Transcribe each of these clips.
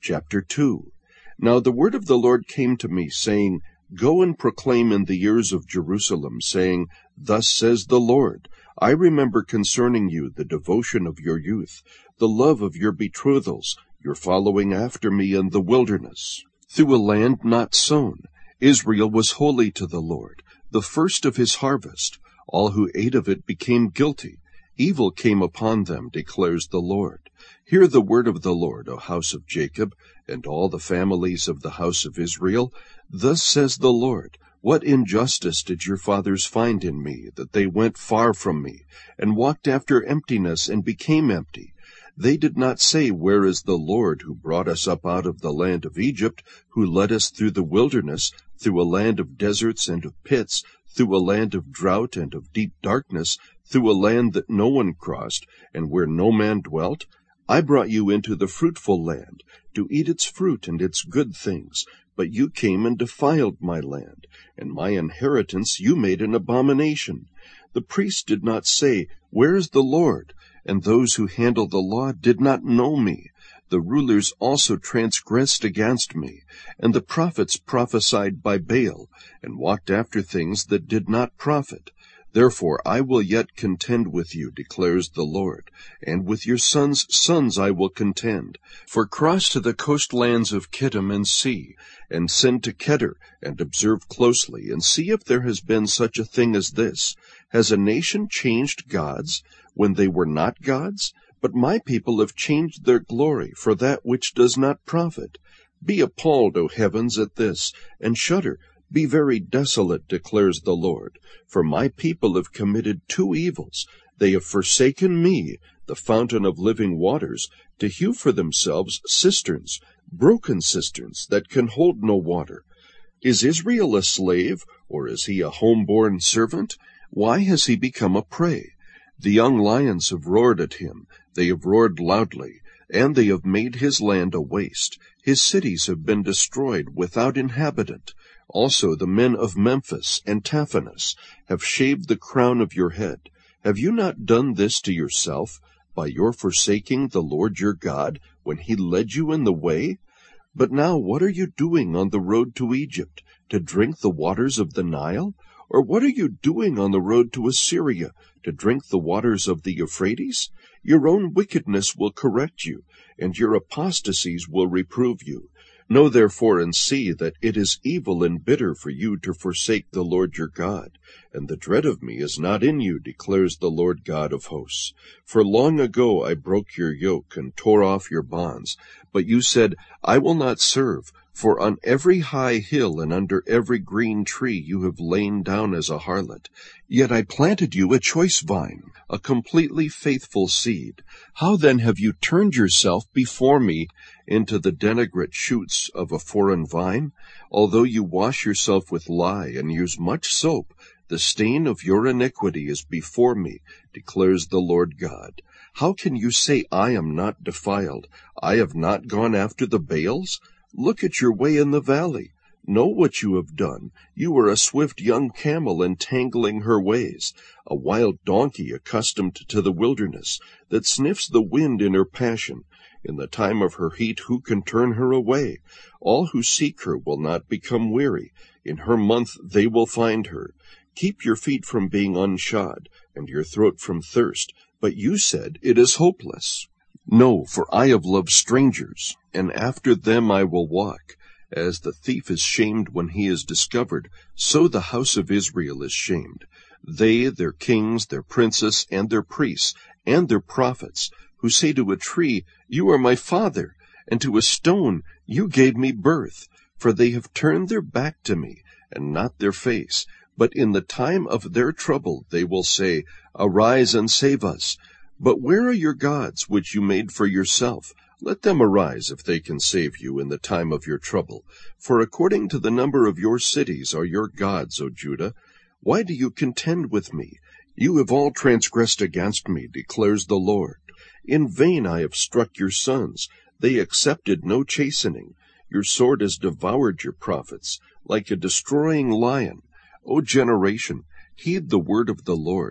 Chapter 2. Now the word of the Lord came to me, saying, Go and proclaim in the ears of Jerusalem, saying, Thus says the Lord, I remember concerning you the devotion of your youth, the love of your betrothals, your following after me in the wilderness. Through a land not sown, Israel was holy to the Lord, the first of his harvest. All who ate of it became guilty. Evil came upon them, declares the Lord. Hear the word of the Lord, O house of Jacob, and all the families of the house of Israel. Thus says the Lord, What injustice did your fathers find in me, that they went far from me, and walked after emptiness, and became empty? They did not say, Where is the Lord, who brought us up out of the land of Egypt, who led us through the wilderness, through a land of deserts and of pits, through a land of drought and of deep darkness, through a land that no one crossed, and where no man dwelt? I brought you into the fruitful land, to eat its fruit and its good things. But you came and defiled my land, and my inheritance you made an abomination. The priests did not say, Where is the Lord? And those who handle the law did not know me. The rulers also transgressed against me, and the prophets prophesied by Baal, and walked after things that did not profit. Therefore I will yet contend with you, declares the Lord, and with your sons' sons I will contend. For cross to the coastlands of Kittim and see, and send to Kedar, and observe closely, and see if there has been such a thing as this. Has a nation changed gods, when they were not gods? But my people have changed their glory for that which does not profit. Be appalled, O heavens, at this, and shudder. Be very desolate, declares the Lord. For my people have committed two evils. They have forsaken me, the fountain of living waters, to hew for themselves cisterns, broken cisterns that can hold no water. Is Israel a slave, or is he a home-born servant? Why has he become a prey? The young lions have roared at him. They have roared loudly, and they have made his land a waste. His cities have been destroyed without inhabitant. Also the men of Memphis and Taphanes have shaved the crown of your head. Have you not done this to yourself, by your forsaking the Lord your God, when he led you in the way? But now what are you doing on the road to Egypt, to drink the waters of the Nile? Or what are you doing on the road to Assyria, to drink the waters of the Euphrates? Your own wickedness will correct you, and your apostasies will reprove you. Know therefore and see that it is evil and bitter for you to forsake the Lord your God, and the dread of me is not in you, declares the Lord God of hosts. For long ago I broke your yoke and tore off your bonds, but you said, I will not serve. For on every high hill and under every green tree you have lain down as a harlot. Yet I planted you a choice vine, a completely faithful seed. How then have you turned yourself before me into the denigrate shoots of a foreign vine? Although you wash yourself with lye and use much soap, the stain of your iniquity is before me, declares the Lord God. How can you say, I am not defiled? I have not gone after the Baals? Look at your way in the valley. Know what you have done. You are a swift young camel entangling her ways, a wild donkey accustomed to the wilderness, that sniffs the wind in her passion. In the time of her heat, who can turn her away? All who seek her will not become weary. In her month they will find her. Keep your feet from being unshod, and your throat from thirst. But you said, It is hopeless. No, for I have loved strangers, and after them I will walk. As the thief is shamed when he is discovered, so the house of Israel is shamed. They, their kings, their princes, and their priests, and their prophets, who say to a tree, You are my father, and to a stone, You gave me birth. For they have turned their back to me, and not their face. But in the time of their trouble they will say, Arise and save us. But where are your gods, which you made for yourself? Let them arise, if they can save you in the time of your trouble. For according to the number of your cities are your gods, O Judah. Why do you contend with me? You have all transgressed against me, declares the Lord. In vain I have struck your sons. They accepted no chastening. Your sword has devoured your prophets, like a destroying lion. O generation, heed the word of the Lord.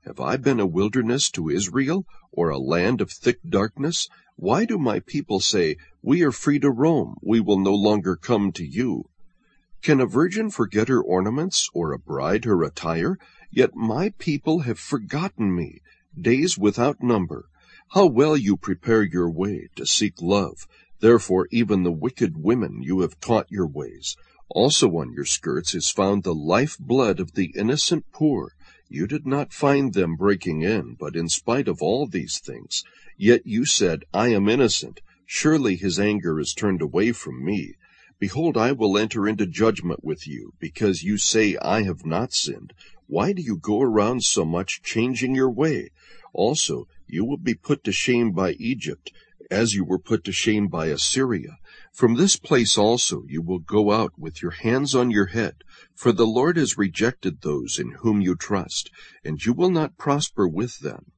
Have I been a wilderness to Israel, or a land of thick darkness? Why do my people say, we are free to roam, we will no longer come to you? Can a virgin forget her ornaments, or a bride her attire? Yet my people have forgotten me, days without number. How well you prepare your way to seek love! Therefore even the wicked women you have taught your ways. Also on your skirts is found the life blood of the innocent poor. You did not find them breaking in, but in spite of all these things, yet you said, I am innocent. Surely his anger is turned away from me. Behold, I will enter into judgment with you, because you say, I have not sinned. Why do you go around so much, changing your way? Also, you will be put to shame by Egypt, as you were put to shame by Assyria. From this place also you will go out with your hands on your head, for the Lord has rejected those in whom you trust, and you will not prosper with them.